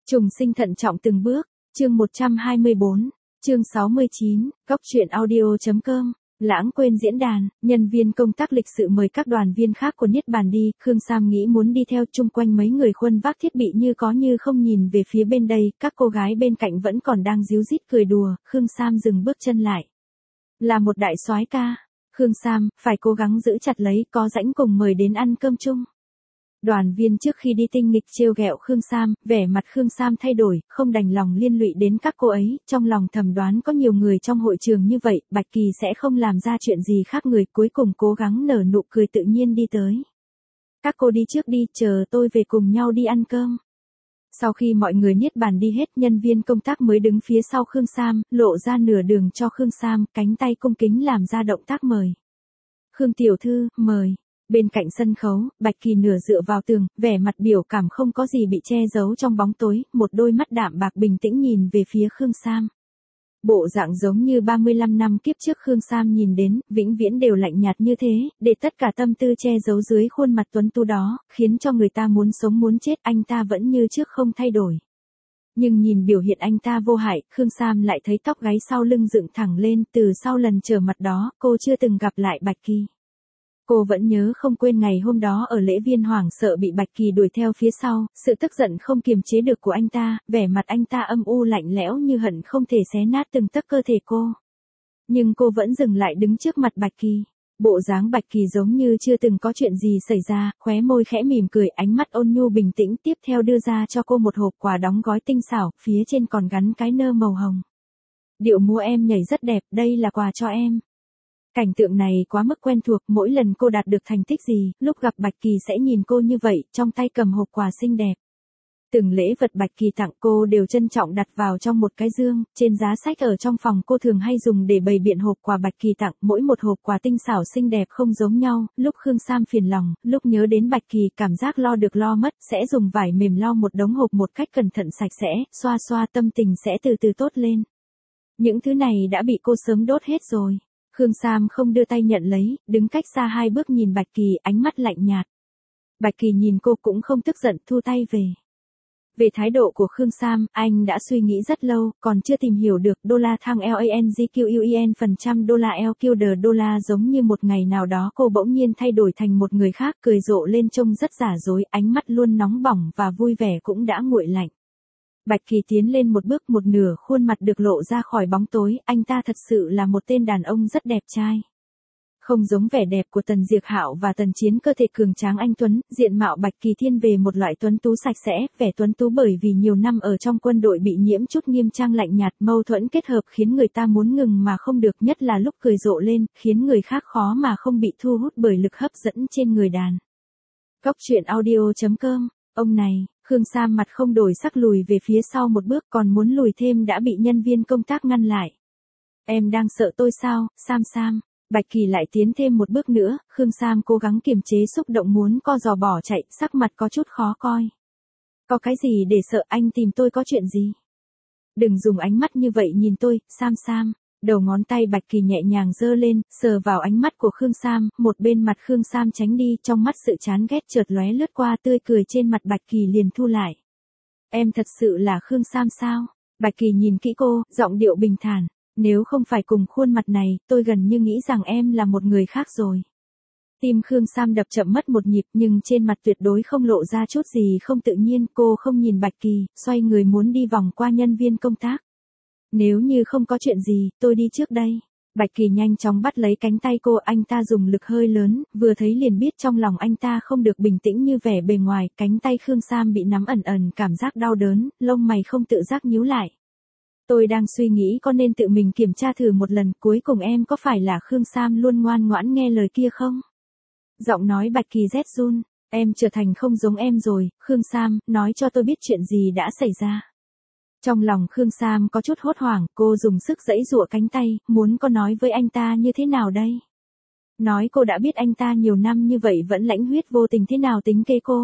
Trùng sinh thận trọng từng bước, chương 124, chương 69, góc truyện audio.com. Lãng quên diễn đàn, nhân viên công tác lịch sự mời các đoàn viên khác của Niết Bàn đi, Khương Sam nghĩ muốn đi theo, chung quanh mấy người khuân vác thiết bị như có như không nhìn về phía bên đây, các cô gái bên cạnh vẫn còn đang díu dít cười đùa, Khương Sam dừng bước chân lại. Là một đại soái ca, Khương Sam, phải cố gắng giữ chặt lấy, có rãnh cùng mời đến ăn cơm chung. Đoàn viên trước khi đi tinh nghịch trêu ghẹo Khương Sam, vẻ mặt Khương Sam thay đổi, không đành lòng liên lụy đến các cô ấy, trong lòng thầm đoán có nhiều người trong hội trường như vậy, Bạch Kỳ sẽ không làm ra chuyện gì khác người, cuối cùng cố gắng nở nụ cười tự nhiên đi tới. Các cô đi trước đi, chờ tôi về cùng nhau đi ăn cơm. Sau khi mọi người Niết Bàn đi hết, nhân viên công tác mới đứng phía sau Khương Sam, lộ ra nửa đường cho Khương Sam, cánh tay cung kính làm ra động tác mời. Khương tiểu thư, mời. Bên cạnh sân khấu, Bạch Kỳ nửa dựa vào tường, vẻ mặt biểu cảm không có gì bị che giấu trong bóng tối, một đôi mắt đạm bạc bình tĩnh nhìn về phía Khương Sam. Bộ dạng giống như 35 năm kiếp trước Khương Sam nhìn đến, vĩnh viễn đều lạnh nhạt như thế, để tất cả tâm tư che giấu dưới khuôn mặt tuấn tú đó, khiến cho người ta muốn sống muốn chết, anh ta vẫn như trước không thay đổi. Nhưng nhìn biểu hiện anh ta vô hại, Khương Sam lại thấy tóc gáy sau lưng dựng thẳng lên, từ sau lần trở mặt đó, cô chưa từng gặp lại Bạch Kỳ. Cô vẫn nhớ không quên ngày hôm đó ở lễ viên hoảng sợ bị Bạch Kỳ đuổi theo phía sau, sự tức giận không kiềm chế được của anh ta, vẻ mặt anh ta âm u lạnh lẽo như hận không thể xé nát từng tấc cơ thể cô. Nhưng cô vẫn dừng lại đứng trước mặt Bạch Kỳ. Bộ dáng Bạch Kỳ giống như chưa từng có chuyện gì xảy ra, khóe môi khẽ mỉm cười, ánh mắt ôn nhu bình tĩnh, tiếp theo đưa ra cho cô một hộp quà đóng gói tinh xảo, phía trên còn gắn cái nơ màu hồng. Điệu múa em nhảy rất đẹp, đây là quà cho em. Cảnh tượng này quá mức quen thuộc, mỗi lần cô đạt được thành tích gì, lúc gặp Bạch Kỳ sẽ nhìn cô như vậy, trong tay cầm hộp quà xinh đẹp. Từng lễ vật Bạch Kỳ tặng cô đều trân trọng đặt vào trong một cái dương, trên giá sách ở trong phòng cô thường hay dùng để bày biện hộp quà Bạch Kỳ tặng, mỗi một hộp quà tinh xảo xinh đẹp không giống nhau, lúc Khương Sam phiền lòng, lúc nhớ đến Bạch Kỳ cảm giác lo được lo mất, sẽ dùng vải mềm lau một đống hộp một cách cẩn thận sạch sẽ, xoa xoa tâm tình sẽ từ từ tốt lên. Những thứ này đã bị cô sớm đốt hết rồi. Khương Sam không đưa tay nhận lấy, đứng cách xa 2 bước nhìn Bạch Kỳ, ánh mắt lạnh nhạt. Bạch Kỳ nhìn cô cũng không tức giận, thu tay về. Về thái độ của Khương Sam, anh đã suy nghĩ rất lâu, còn chưa tìm hiểu được đô la thăng LANGQUEN% đô la LQ đô la giống như một ngày nào đó cô bỗng nhiên thay đổi thành một người khác, cười rộ lên trông rất giả dối, ánh mắt luôn nóng bỏng và vui vẻ cũng đã nguội lạnh. Bạch Kỳ tiến lên một bước, một nửa khuôn mặt được lộ ra khỏi bóng tối, anh ta thật sự là một tên đàn ông rất đẹp trai. Không giống vẻ đẹp của Tần Diệc Hạo và Tần Chiến cơ thể cường tráng anh tuấn, diện mạo Bạch Kỳ thiên về một loại tuấn tú sạch sẽ, vẻ tuấn tú bởi vì nhiều năm ở trong quân đội bị nhiễm chút nghiêm trang lạnh nhạt, mâu thuẫn kết hợp khiến người ta muốn ngừng mà không được, nhất là lúc cười rộ lên, khiến người khác khó mà không bị thu hút bởi lực hấp dẫn trên người đàn. Góc truyện audio.com, ông này. Khương Sam mặt không đổi sắc lùi về phía sau một bước, còn muốn lùi thêm đã bị nhân viên công tác ngăn lại. Em đang sợ tôi sao, Sam? Bạch Kỳ lại tiến thêm một bước nữa, Khương Sam cố gắng kiềm chế xúc động muốn co giò bỏ chạy, sắc mặt có chút khó coi. Có cái gì để sợ, anh tìm tôi có chuyện gì? Đừng dùng ánh mắt như vậy nhìn tôi, Sam. Đầu ngón tay Bạch Kỳ nhẹ nhàng giơ lên, sờ vào ánh mắt của Khương Sam, một bên mặt Khương Sam tránh đi, trong mắt sự chán ghét chợt lóe lướt qua, tươi cười trên mặt Bạch Kỳ liền thu lại. Em thật sự là Khương Sam sao? Bạch Kỳ nhìn kỹ cô, giọng điệu bình thản. Nếu không phải cùng khuôn mặt này, tôi gần như nghĩ rằng em là một người khác rồi. Tim Khương Sam đập chậm mất một nhịp, nhưng trên mặt tuyệt đối không lộ ra chút gì không tự nhiên, cô không nhìn Bạch Kỳ, xoay người muốn đi vòng qua nhân viên công tác. Nếu như không có chuyện gì, tôi đi trước đây. Bạch Kỳ nhanh chóng bắt lấy cánh tay cô, anh ta dùng lực hơi lớn, vừa thấy liền biết trong lòng anh ta không được bình tĩnh như vẻ bề ngoài, cánh tay Khương Sam bị nắm ẩn ẩn cảm giác đau đớn, lông mày không tự giác nhíu lại. Tôi đang suy nghĩ có nên tự mình kiểm tra thử một lần, cuối cùng em có phải là Khương Sam luôn ngoan ngoãn nghe lời kia không? Giọng nói Bạch Kỳ rét run, em trở thành không giống em rồi, Khương Sam, nói cho tôi biết chuyện gì đã xảy ra. Trong lòng Khương Sam có chút hốt hoảng, cô dùng sức giãy giụa cánh tay, muốn có nói với anh ta như thế nào đây? Nói cô đã biết anh ta nhiều năm như vậy vẫn lãnh huyết vô tình thế nào tính kế cô?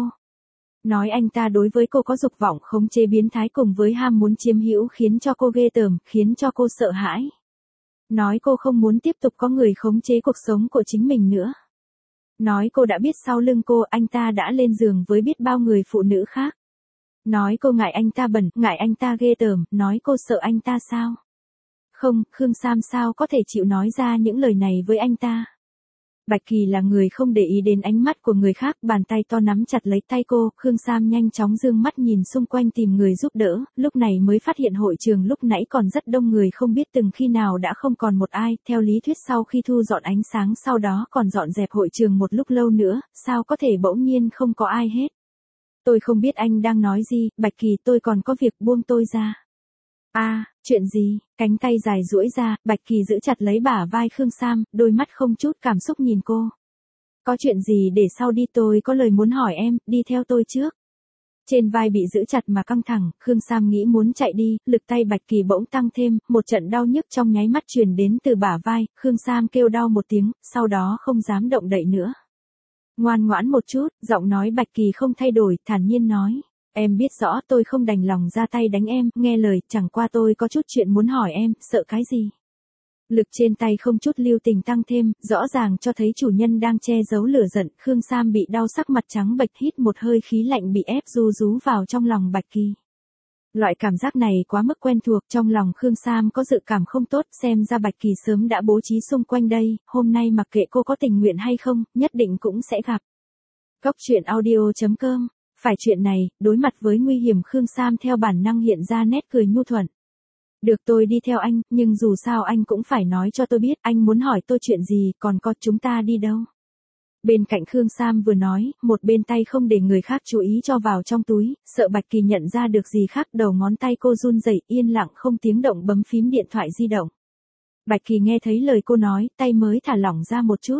Nói anh ta đối với cô có dục vọng khống chế biến thái cùng với ham muốn chiếm hữu khiến cho cô ghê tởm, khiến cho cô sợ hãi. Nói cô không muốn tiếp tục có người khống chế cuộc sống của chính mình nữa. Nói cô đã biết sau lưng cô anh ta đã lên giường với biết bao người phụ nữ khác. Nói cô ngại anh ta bẩn, ngại anh ta ghê tởm, nói cô sợ anh ta sao? Không, Khương Sam sao có thể chịu nói ra những lời này với anh ta? Bạch Kỳ là người không để ý đến ánh mắt của người khác, bàn tay to nắm chặt lấy tay cô, Khương Sam nhanh chóng dương mắt nhìn xung quanh tìm người giúp đỡ, lúc này mới phát hiện hội trường lúc nãy còn rất đông người không biết từng khi nào đã không còn một ai, theo lý thuyết sau khi thu dọn ánh sáng sau đó còn dọn dẹp hội trường một lúc lâu nữa, sao có thể bỗng nhiên không có ai hết. Tôi không biết anh đang nói gì, Bạch Kỳ tôi còn có việc buông tôi ra. Chuyện gì? Cánh tay dài duỗi ra, Bạch Kỳ giữ chặt lấy bả vai Khương Sam, đôi mắt không chút cảm xúc nhìn cô. Có chuyện gì để sau đi tôi có lời muốn hỏi em, đi theo tôi trước. Trên vai bị giữ chặt mà căng thẳng, Khương Sam nghĩ muốn chạy đi, lực tay Bạch Kỳ bỗng tăng thêm, một trận đau nhức trong nháy mắt truyền đến từ bả vai, Khương Sam kêu đau một tiếng, sau đó không dám động đậy nữa. Ngoan ngoãn một chút, giọng nói Bạch Kỳ không thay đổi, thản nhiên nói. Em biết rõ tôi không đành lòng ra tay đánh em, nghe lời, chẳng qua tôi có chút chuyện muốn hỏi em, sợ cái gì? Lực trên tay không chút lưu tình tăng thêm, rõ ràng cho thấy chủ nhân đang che giấu lửa giận, Khương Sam bị đau sắc mặt trắng bệch hít một hơi khí lạnh bị ép ru rú vào trong lòng Bạch Kỳ. Loại cảm giác này quá mức quen thuộc, trong lòng Khương Sam có dự cảm không tốt, xem ra Bạch Kỳ sớm đã bố trí xung quanh đây, hôm nay mặc kệ cô có tình nguyện hay không, nhất định cũng sẽ gặp. Cốc truyện audio.com. Phải chuyện này, đối mặt với nguy hiểm Khương Sam theo bản năng hiện ra nét cười nhu thuận. Được tôi đi theo anh, nhưng dù sao anh cũng phải nói cho tôi biết anh muốn hỏi tôi chuyện gì, còn có chúng ta đi đâu. Bên cạnh Khương Sam vừa nói, một bên tay không để người khác chú ý cho vào trong túi, sợ Bạch Kỳ nhận ra được gì khác, đầu ngón tay cô run rẩy, yên lặng không tiếng động bấm phím điện thoại di động. Bạch Kỳ nghe thấy lời cô nói, tay mới thả lỏng ra một chút.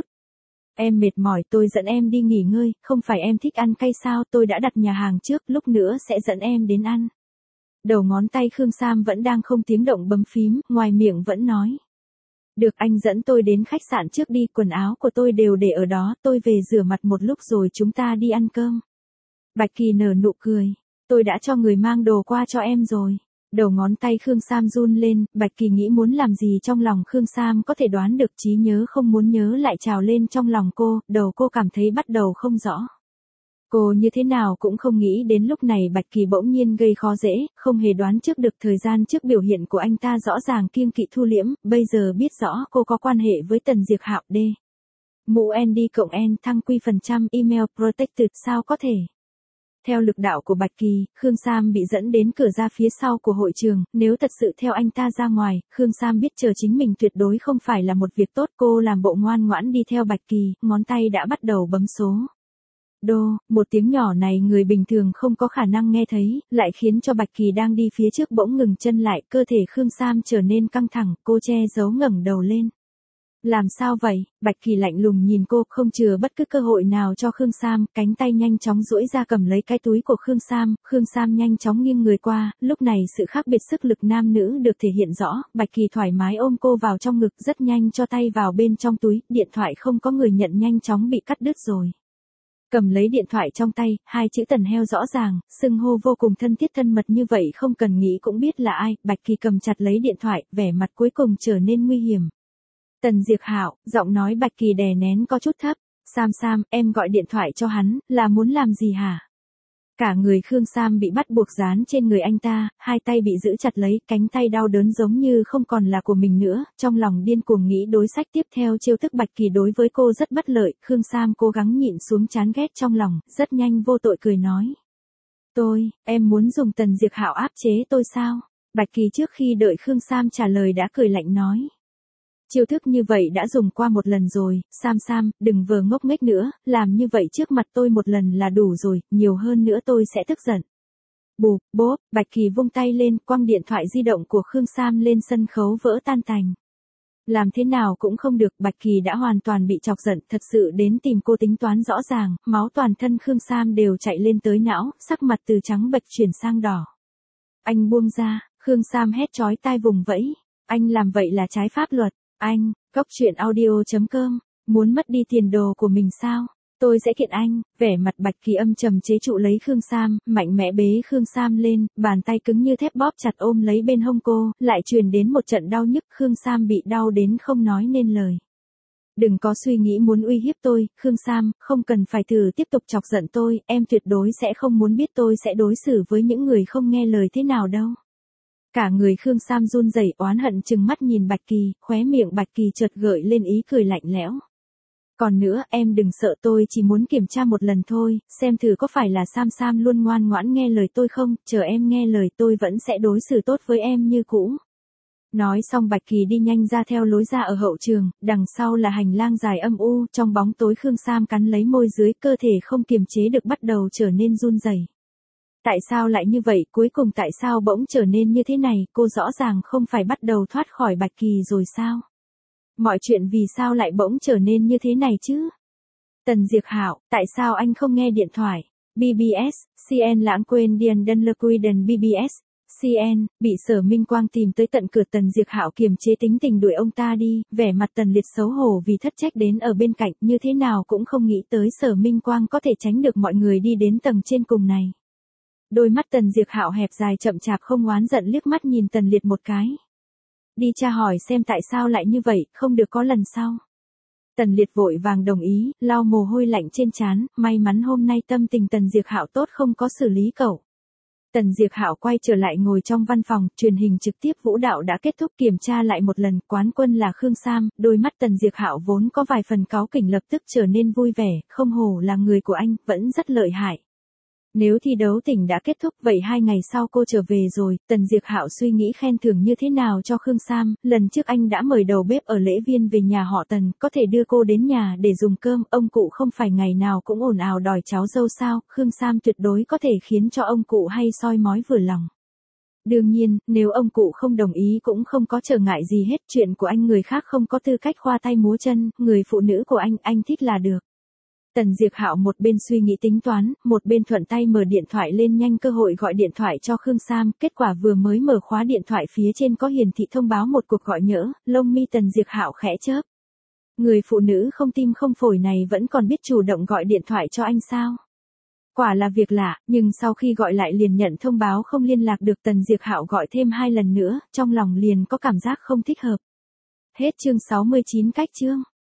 Em mệt mỏi, tôi dẫn em đi nghỉ ngơi, không phải em thích ăn cay sao, tôi đã đặt nhà hàng trước, lúc nữa sẽ dẫn em đến ăn. Đầu ngón tay Khương Sam vẫn đang không tiếng động bấm phím, ngoài miệng vẫn nói. Được, anh dẫn tôi đến khách sạn trước đi, quần áo của tôi đều để ở đó, tôi về rửa mặt một lúc rồi chúng ta đi ăn cơm. Bạch Kỳ nở nụ cười. Tôi đã cho người mang đồ qua cho em rồi. Đầu ngón tay Khương Sam run lên, Bạch Kỳ nghĩ muốn làm gì trong lòng Khương Sam có thể đoán được, trí nhớ không muốn nhớ lại trào lên trong lòng cô, đầu cô cảm thấy bắt đầu không rõ. Cô như thế nào cũng không nghĩ đến lúc này Bạch Kỳ bỗng nhiên gây khó dễ, không hề đoán trước được thời gian trước biểu hiện của anh ta rõ ràng kiêng kỵ thu liễm, bây giờ biết rõ cô có quan hệ với Tần Diệp Hạo D. Mũ ND cộng N thăng quy phần trăm email protected sao có thể. Theo lực đạo của Bạch Kỳ, Khương Sam bị dẫn đến cửa ra phía sau của hội trường, nếu thật sự theo anh ta ra ngoài, Khương Sam biết chờ chính mình tuyệt đối không phải là một việc tốt, cô làm bộ ngoan ngoãn đi theo Bạch Kỳ, ngón tay đã bắt đầu bấm số. Đô, một tiếng nhỏ này người bình thường không có khả năng nghe thấy, lại khiến cho Bạch Kỳ đang đi phía trước bỗng ngừng chân lại, cơ thể Khương Sam trở nên căng thẳng, cô che giấu ngẩng đầu lên. Làm sao vậy? Bạch Kỳ lạnh lùng nhìn cô, không chừa bất cứ cơ hội nào cho Khương Sam, cánh tay nhanh chóng duỗi ra cầm lấy cái túi của Khương Sam nhanh chóng nghiêng người qua, lúc này sự khác biệt sức lực nam nữ được thể hiện rõ, Bạch Kỳ thoải mái ôm cô vào trong ngực, rất nhanh cho tay vào bên trong túi, điện thoại không có người nhận nhanh chóng bị cắt đứt rồi. Cầm lấy điện thoại trong tay, hai chữ Tần Heo rõ ràng, xưng hô vô cùng thân thiết thân mật như vậy không cần nghĩ cũng biết là ai, Bạch Kỳ cầm chặt lấy điện thoại, vẻ mặt cuối cùng trở nên nguy hiểm. Tần Diệp Hạo, giọng nói Bạch Kỳ đè nén có chút thấp, Sam, em gọi điện thoại cho hắn, là muốn làm gì hả? Cả người Khương Sam bị bắt buộc dán trên người anh ta, hai tay bị giữ chặt lấy, cánh tay đau đớn giống như không còn là của mình nữa, trong lòng điên cuồng nghĩ đối sách tiếp theo chiêu thức Bạch Kỳ đối với cô rất bất lợi, Khương Sam cố gắng nhịn xuống chán ghét trong lòng, rất nhanh vô tội cười nói. Em muốn dùng Tần Diệp Hạo áp chế tôi sao? Bạch Kỳ trước khi đợi Khương Sam trả lời đã cười lạnh nói. Chiêu thức như vậy đã dùng qua một lần rồi, Sam, đừng vờ ngốc nghếch nữa, làm như vậy trước mặt tôi một lần là đủ rồi, nhiều hơn nữa tôi sẽ tức giận. Bụp, bốp, Bạch Kỳ vung tay lên, quăng điện thoại di động của Khương Sam lên sân khấu vỡ tan tành. Làm thế nào cũng không được, Bạch Kỳ đã hoàn toàn bị chọc giận, thật sự đến tìm cô tính toán rõ ràng, máu toàn thân Khương Sam đều chạy lên tới não, sắc mặt từ trắng bệch chuyển sang đỏ. Anh buông ra, Khương Sam hét chói tai vùng vẫy, anh làm vậy là trái pháp luật. Anh, Cốc truyện audio.com, muốn mất đi tiền đồ của mình sao? Tôi sẽ kiện anh, vẻ mặt Bạch Kỳ âm trầm chế trụ lấy Khương Sam, mạnh mẽ bế Khương Sam lên, bàn tay cứng như thép bóp chặt ôm lấy bên hông cô, lại truyền đến một trận đau nhức, Khương Sam bị đau đến không nói nên lời. Đừng có suy nghĩ muốn uy hiếp tôi, Khương Sam, không cần phải thử tiếp tục chọc giận tôi, em tuyệt đối sẽ không muốn biết tôi sẽ đối xử với những người không nghe lời thế nào đâu. Cả người Khương Sam run rẩy oán hận chừng mắt nhìn Bạch Kỳ, khóe miệng Bạch Kỳ chợt gợi lên ý cười lạnh lẽo. Còn nữa, em đừng sợ, tôi chỉ muốn kiểm tra một lần thôi, xem thử có phải là Sam luôn ngoan ngoãn nghe lời tôi không, chờ em nghe lời tôi vẫn sẽ đối xử tốt với em như cũ. Nói xong Bạch Kỳ đi nhanh ra theo lối ra ở hậu trường, đằng sau là hành lang dài âm u, trong bóng tối Khương Sam cắn lấy môi dưới, cơ thể không kiềm chế được bắt đầu trở nên run rẩy. Tại sao lại như vậy, cuối cùng tại sao bỗng trở nên như thế này, cô rõ ràng không phải bắt đầu thoát khỏi Bạch Kỳ rồi sao? Mọi chuyện vì sao lại bỗng trở nên như thế này chứ? Tần Diệp Hạo, tại sao anh không nghe điện thoại? BBS, CN lãng quên Điền Đân Lơ Quy Đần BBS, CN, bị Sở Minh Quang tìm tới tận cửa. Tần Diệp Hạo kiềm chế tính tình đuổi ông ta đi, vẻ mặt Tần Liệt xấu hổ vì thất trách đến ở bên cạnh, như thế nào cũng không nghĩ tới Sở Minh Quang có thể tránh được mọi người đi đến tầng trên cùng này. Đôi mắt Tần Diệp Hạo hẹp dài chậm chạp không oán giận liếc mắt nhìn Tần Liệt một cái. Đi tra hỏi xem tại sao lại như vậy, không được có lần sau. Tần Liệt vội vàng đồng ý, lau mồ hôi lạnh trên trán, may mắn hôm nay tâm tình Tần Diệp Hạo tốt không có xử lý cậu. Tần Diệp Hạo quay trở lại ngồi trong văn phòng, truyền hình trực tiếp vũ đạo đã kết thúc, kiểm tra lại một lần, quán quân là Khương Sam, đôi mắt Tần Diệp Hạo vốn có vài phần cáu kỉnh lập tức trở nên vui vẻ, không hổ là người của anh, vẫn rất lợi hại. Nếu thi đấu tỉnh đã kết thúc vậy 2 ngày sau cô trở về rồi, Tần Diệp Hạo suy nghĩ khen thưởng như thế nào cho Khương Sam, lần trước anh đã mời đầu bếp ở Lễ Viên về nhà họ Tần, có thể đưa cô đến nhà để dùng cơm, ông cụ không phải ngày nào cũng ồn ào đòi cháu dâu sao, Khương Sam tuyệt đối có thể khiến cho ông cụ hay soi mói vừa lòng. Đương nhiên, nếu ông cụ không đồng ý cũng không có trở ngại gì hết, chuyện của anh người khác không có tư cách khoa tay múa chân, người phụ nữ của anh thích là được. Tần Diệp Hạo một bên suy nghĩ tính toán, một bên thuận tay mở điện thoại lên nhanh cơ hội gọi điện thoại cho Khương Sam, kết quả vừa mới mở khóa điện thoại phía trên có hiển thị thông báo một cuộc gọi nhỡ, lông mi Tần Diệp Hạo khẽ chớp. Người phụ nữ không tim không phổi này vẫn còn biết chủ động gọi điện thoại cho anh sao? Quả là việc lạ, nhưng sau khi gọi lại liền nhận thông báo không liên lạc được. Tần Diệp Hạo gọi thêm 2 lần nữa, trong lòng liền có cảm giác không thích hợp. Hết chương 69 cách chương.